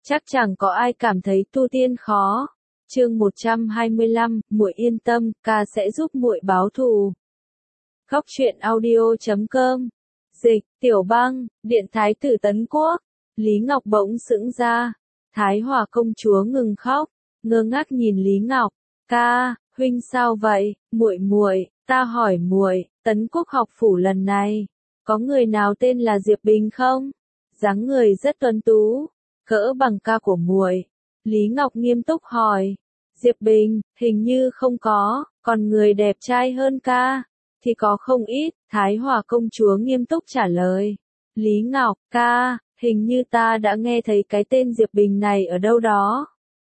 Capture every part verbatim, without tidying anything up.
chắc chẳng có ai cảm thấy tu tiên khó. Chương một trăm hai mươi lăm, muội yên tâm, ca sẽ giúp muội báo thù. Góc truyện audio chấm com. Dịch, Tiểu Bang, Điện Thái tử Tấn Quốc. Lý Ngọc bỗng sững ra. Thái Hòa công chúa ngừng khóc, ngơ ngác nhìn Lý Ngọc. Ca, huynh sao vậy? Muội muội, ta hỏi muội, Tấn Quốc học phủ lần này, có người nào tên là Diệp Bình không? Dáng người rất tuấn tú, cỡ bằng ca của muội. Lý Ngọc nghiêm túc hỏi. Diệp Bình, hình như không có, còn người đẹp trai hơn ca thì có không ít. Thái Hòa công chúa nghiêm túc trả lời. Lý Ngọc, ca, hình như ta đã nghe thấy cái tên Diệp Bình này ở đâu đó.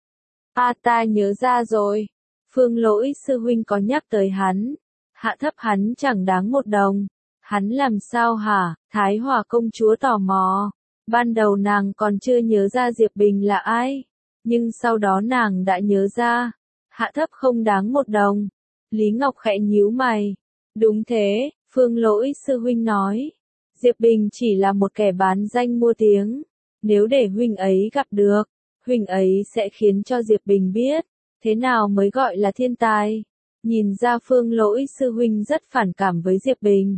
À, ta nhớ ra rồi. Phương Lỗi sư huynh có nhắc tới hắn. Hạ thấp hắn chẳng đáng một đồng. Hắn làm sao hả? Thái Hòa công chúa tò mò. Ban đầu nàng còn chưa nhớ ra Diệp Bình là ai, nhưng sau đó nàng đã nhớ ra. Hạ thấp không đáng một đồng. Lý Ngọc khẽ nhíu mày. Đúng thế, Phương Lỗi sư huynh nói. Diệp Bình chỉ là một kẻ bán danh mua tiếng. Nếu để huynh ấy gặp được, huynh ấy sẽ khiến cho Diệp Bình biết thế nào mới gọi là thiên tài. Nhìn ra Phương Lỗi sư huynh rất phản cảm với Diệp Bình.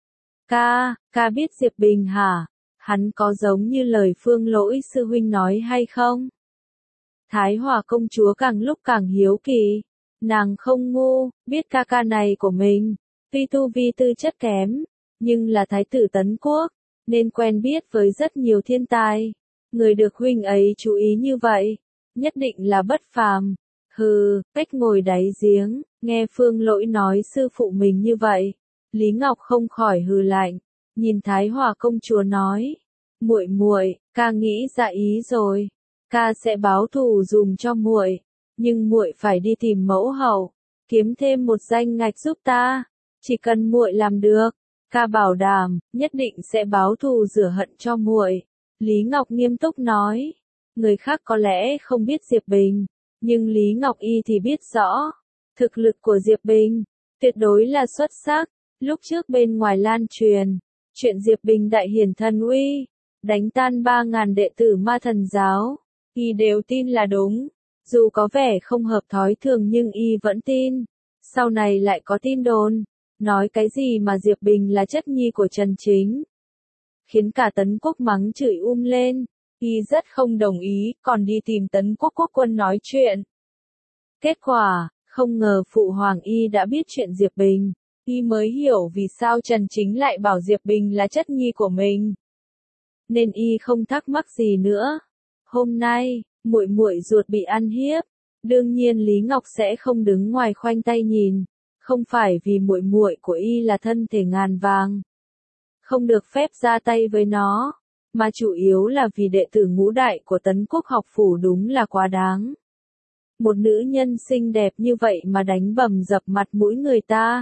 Ca, ca biết Diệp Bình hả? Hắn có giống như lời Phương Lỗi sư huynh nói hay không? Thái Hòa công chúa càng lúc càng hiếu kỳ. Nàng không ngu, biết ca ca này của mình, tuy tu vi tư chất kém, nhưng là thái tử Tấn Quốc, nên quen biết với rất nhiều thiên tài. Người được huynh ấy chú ý như vậy, nhất định là bất phàm. Hừ, cách ngồi đáy giếng, nghe Phương Lỗi nói sư phụ mình như vậy, Lý Ngọc không khỏi hừ lạnh, nhìn Thái Hòa công chúa nói. Muội muội, ca nghĩ ra ý rồi. Ca sẽ báo thù dùm cho muội, nhưng muội phải đi tìm mẫu hậu, kiếm thêm một danh ngạch giúp ta. Chỉ cần muội làm được, ca bảo đảm nhất định sẽ báo thù rửa hận cho muội. Lý Ngọc nghiêm túc nói. Người khác có lẽ không biết Diệp Bình, nhưng Lý Ngọc y thì biết rõ. Thực lực của Diệp Bình tuyệt đối là xuất sắc. Lúc trước bên ngoài lan truyền chuyện Diệp Bình đại hiển thần uy, đánh tan ba ngàn đệ tử Ma Thần giáo, y đều tin là đúng. Dù có vẻ không hợp thói thường nhưng y vẫn tin. Sau này lại có tin đồn nói cái gì mà Diệp Bình là chất nhi của Trần Chính, khiến cả Tấn Quốc mắng chửi um lên. Y rất không đồng ý, còn đi tìm Tấn Quốc quốc quân nói chuyện. Kết quả, không ngờ phụ hoàng y đã biết chuyện Diệp Bình. Y mới hiểu vì sao Trần Chính lại bảo Diệp Bình là chất nhi của mình, nên y không thắc mắc gì nữa. Hôm nay, muội muội ruột bị ăn hiếp, đương nhiên Lý Ngọc sẽ không đứng ngoài khoanh tay nhìn. Không phải vì muội muội của y là thân thể ngàn vàng, không được phép ra tay với nó, mà chủ yếu là vì đệ tử ngũ đại của Tấn Quốc học phủ đúng là quá đáng. Một nữ nhân xinh đẹp như vậy mà đánh bầm dập mặt mũi người ta.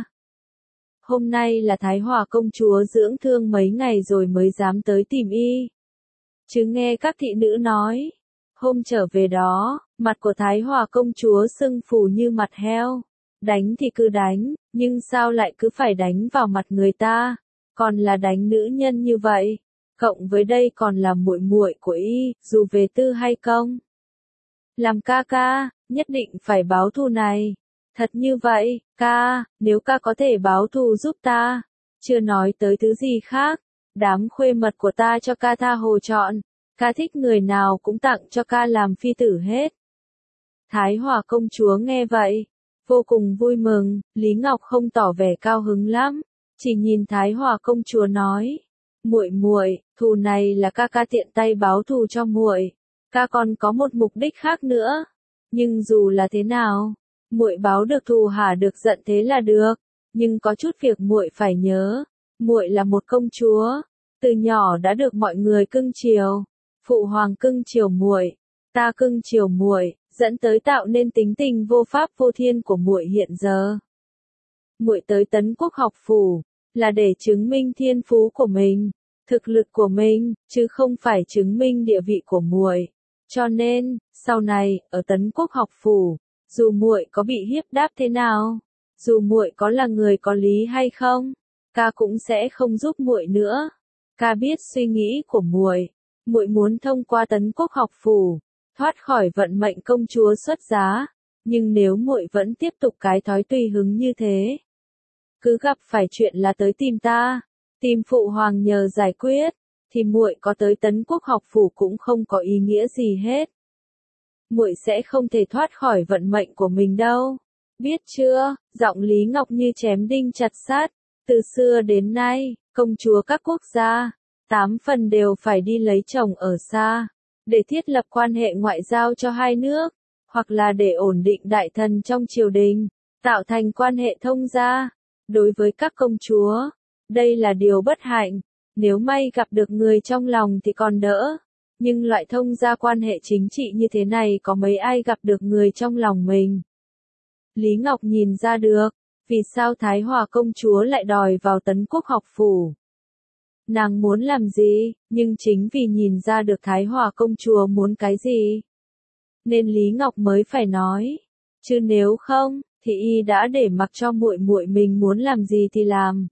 Hôm nay là Thái Hòa công chúa dưỡng thương mấy ngày rồi mới dám tới tìm y. Chứ nghe các thị nữ nói, hôm trở về đó, mặt của Thái Hòa công chúa sưng phù như mặt heo. Đánh thì cứ đánh, nhưng sao lại cứ phải đánh vào mặt người ta, còn là đánh nữ nhân như vậy. Cộng với đây còn là muội muội của y, dù về tư hay công, làm ca ca, nhất định phải báo thù này. Thật như vậy, ca, nếu ca có thể báo thù giúp ta, chưa nói tới thứ gì khác, đám khuê mật của ta cho ca tha hồ chọn, ca thích người nào cũng tặng cho ca làm phi tử hết. Thái Hòa công chúa nghe vậy, vô cùng vui mừng. Lý Ngọc không tỏ vẻ cao hứng lắm, chỉ nhìn Thái Hòa công chúa nói. Muội muội, thù này là ca ca tiện tay báo thù cho muội, ca còn có một mục đích khác nữa. Nhưng dù là thế nào, muội báo được thù hả được giận thế là được, nhưng có chút việc muội phải nhớ. Muội là một công chúa, từ nhỏ đã được mọi người cưng chiều, phụ hoàng cưng chiều muội, ta cưng chiều muội, dẫn tới tạo nên tính tình vô pháp vô thiên của muội hiện giờ. Muội tới Tấn Quốc học phủ là để chứng minh thiên phú của mình, thực lực của mình, chứ không phải chứng minh địa vị của muội. Cho nên, sau này ở Tấn Quốc học phủ, dù muội có bị hiếp đáp thế nào, dù muội có là người có lý hay không, ca cũng sẽ không giúp muội nữa. Ca biết suy nghĩ của muội, muội muốn thông qua Tấn Quốc học phủ, thoát khỏi vận mệnh công chúa xuất giá, nhưng nếu muội vẫn tiếp tục cái thói tùy hứng như thế, cứ gặp phải chuyện là tới tìm ta, tìm phụ hoàng nhờ giải quyết, thì muội có tới Tấn Quốc học phủ cũng không có ý nghĩa gì hết. Muội sẽ không thể thoát khỏi vận mệnh của mình đâu. Biết chưa? Giọng Lý Ngọc như chém đinh chặt sắt. Từ xưa đến nay, công chúa các quốc gia, tám phần đều phải đi lấy chồng ở xa, để thiết lập quan hệ ngoại giao cho hai nước, hoặc là để ổn định đại thần trong triều đình, tạo thành quan hệ thông gia. Đối với các công chúa, đây là điều bất hạnh. Nếu may gặp được người trong lòng thì còn đỡ. Nhưng loại thông gia quan hệ chính trị như thế này có mấy ai gặp được người trong lòng mình. Lý Ngọc nhìn ra được, vì sao Thái Hòa công chúa lại đòi vào Tấn Quốc học phủ. Nàng muốn làm gì, nhưng chính vì nhìn ra được Thái Hòa công chúa muốn cái gì, nên Lý Ngọc mới phải nói. Chứ nếu không, thì y đã để mặc cho muội muội mình muốn làm gì thì làm.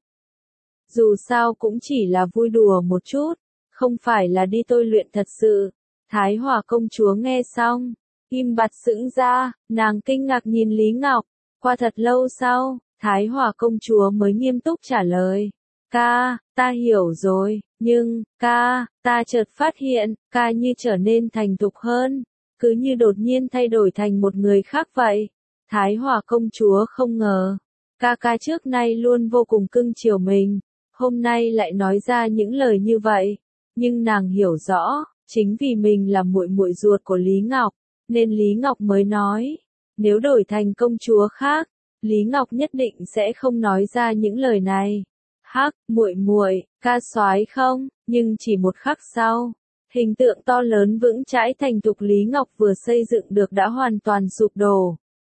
Dù sao cũng chỉ là vui đùa một chút, không phải là đi tôi luyện thật sự. Thái Hòa công chúa nghe xong, im bặt sững ra, nàng kinh ngạc nhìn Lý Ngọc. Qua thật lâu sau, Thái Hòa công chúa mới nghiêm túc trả lời. Ca, ta hiểu rồi, nhưng, ca, ta chợt phát hiện, ca như trở nên thành thục hơn, cứ như đột nhiên thay đổi thành một người khác vậy. Thái Hòa công chúa không ngờ, ca ca trước nay luôn vô cùng cưng chiều mình, hôm nay lại nói ra những lời như vậy. Nhưng nàng hiểu rõ, chính vì mình là muội muội ruột của Lý Ngọc, nên Lý Ngọc mới nói. Nếu đổi thành công chúa khác, Lý Ngọc nhất định sẽ không nói ra những lời này. Hắc, muội muội, ca soái không? Nhưng chỉ một khắc sau, hình tượng to lớn vững chãi thành thục Lý Ngọc vừa xây dựng được đã hoàn toàn sụp đổ.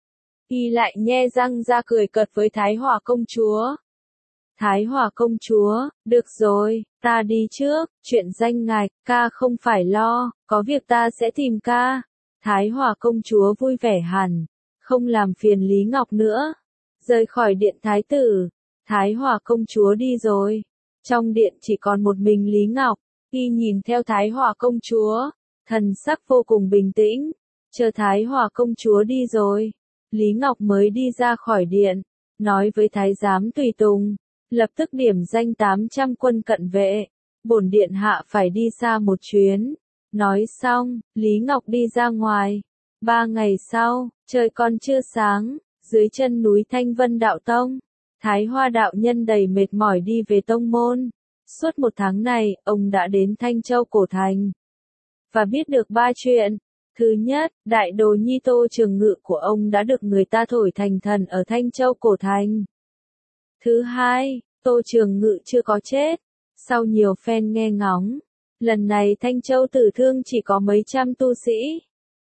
Y lại nhe răng ra cười cợt với Thái Hòa công chúa. Thái Hòa công chúa, được rồi, ta đi trước, chuyện danh ngạch, ca không phải lo, có việc ta sẽ tìm ca. Thái Hòa công chúa vui vẻ hẳn, không làm phiền Lý Ngọc nữa. Rời khỏi điện thái tử, Thái Hòa công chúa đi rồi. Trong điện chỉ còn một mình Lý Ngọc, y nhìn theo Thái Hòa công chúa, thần sắc vô cùng bình tĩnh. Chờ Thái Hòa công chúa đi rồi, Lý Ngọc mới đi ra khỏi điện, nói với thái giám tùy tùng, lập tức điểm danh tám trăm quân cận vệ, bổn điện hạ phải đi xa một chuyến. Nói xong, Lý Ngọc đi ra ngoài. Ba ngày sau, trời còn chưa sáng, dưới chân núi Thanh Vân Đạo Tông, Thái Hoa đạo nhân đầy mệt mỏi đi về tông môn. Suốt một tháng này, ông đã đến Thanh Châu Cổ Thành, và biết được ba chuyện. Thứ nhất, đại đồ nhi Tô Trường Ngự của ông đã được người ta thổi thành thần ở Thanh Châu Cổ Thành. Thứ hai, Tô Trường Ngự chưa có chết. Sau nhiều phen nghe ngóng, lần này Thanh Châu tử thương chỉ có mấy trăm tu sĩ.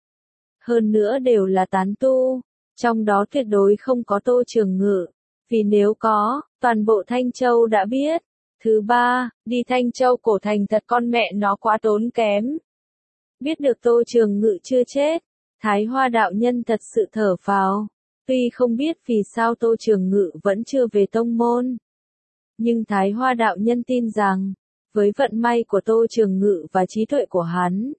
Hơn nữa đều là tán tu, trong đó tuyệt đối không có Tô Trường Ngự, vì nếu có, toàn bộ Thanh Châu đã biết. Thứ ba, đi Thanh Châu Cổ Thành thật con mẹ nó quá tốn kém. Biết được Tô Trường Ngự chưa chết, Thái Hoa đạo nhân thật sự thở phào. Tuy không biết vì sao Tô Trường Ngự vẫn chưa về tông môn, nhưng Thái Hoa đạo nhân tin rằng, với vận may của Tô Trường Ngự và trí tuệ của hắn,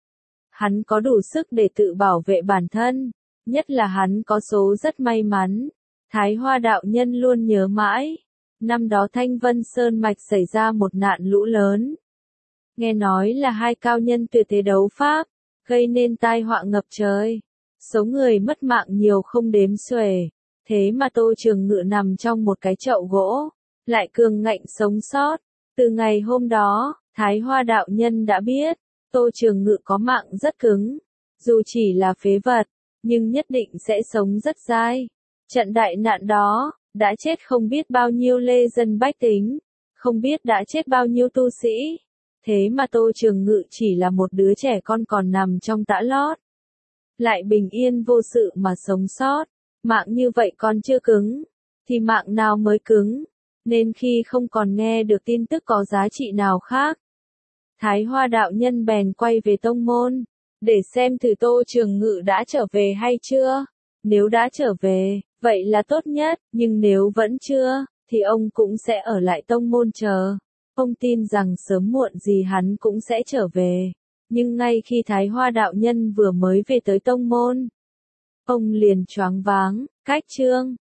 hắn có đủ sức để tự bảo vệ bản thân, nhất là hắn có số rất may mắn. Thái Hoa đạo nhân luôn nhớ mãi, năm đó Thanh Vân Sơn Mạch xảy ra một nạn lũ lớn. Nghe nói là hai cao nhân tuyệt thế đấu pháp, gây nên tai họa ngập trời. Số người mất mạng nhiều không đếm xuể, thế mà Tô Trường Ngự nằm trong một cái chậu gỗ, lại cường ngạnh sống sót. Từ ngày hôm đó, Thái Hoa đạo nhân đã biết, Tô Trường Ngự có mạng rất cứng, dù chỉ là phế vật, nhưng nhất định sẽ sống rất dai. Trận đại nạn đó, đã chết không biết bao nhiêu lê dân bách tính, không biết đã chết bao nhiêu tu sĩ. Thế mà Tô Trường Ngự chỉ là một đứa trẻ con còn nằm trong tã lót, lại bình yên vô sự mà sống sót. Mạng như vậy còn chưa cứng, thì mạng nào mới cứng, nên khi không còn nghe được tin tức có giá trị nào khác, Thái Hoa đạo nhân bèn quay về tông môn, để xem thử Tô Trường Ngự đã trở về hay chưa. Nếu đã trở về, vậy là tốt nhất, nhưng nếu vẫn chưa, thì ông cũng sẽ ở lại tông môn chờ. Ông tin rằng sớm muộn gì hắn cũng sẽ trở về. Nhưng ngay khi Thái Hoa đạo nhân vừa mới về tới tông môn, ông liền choáng váng, cách chương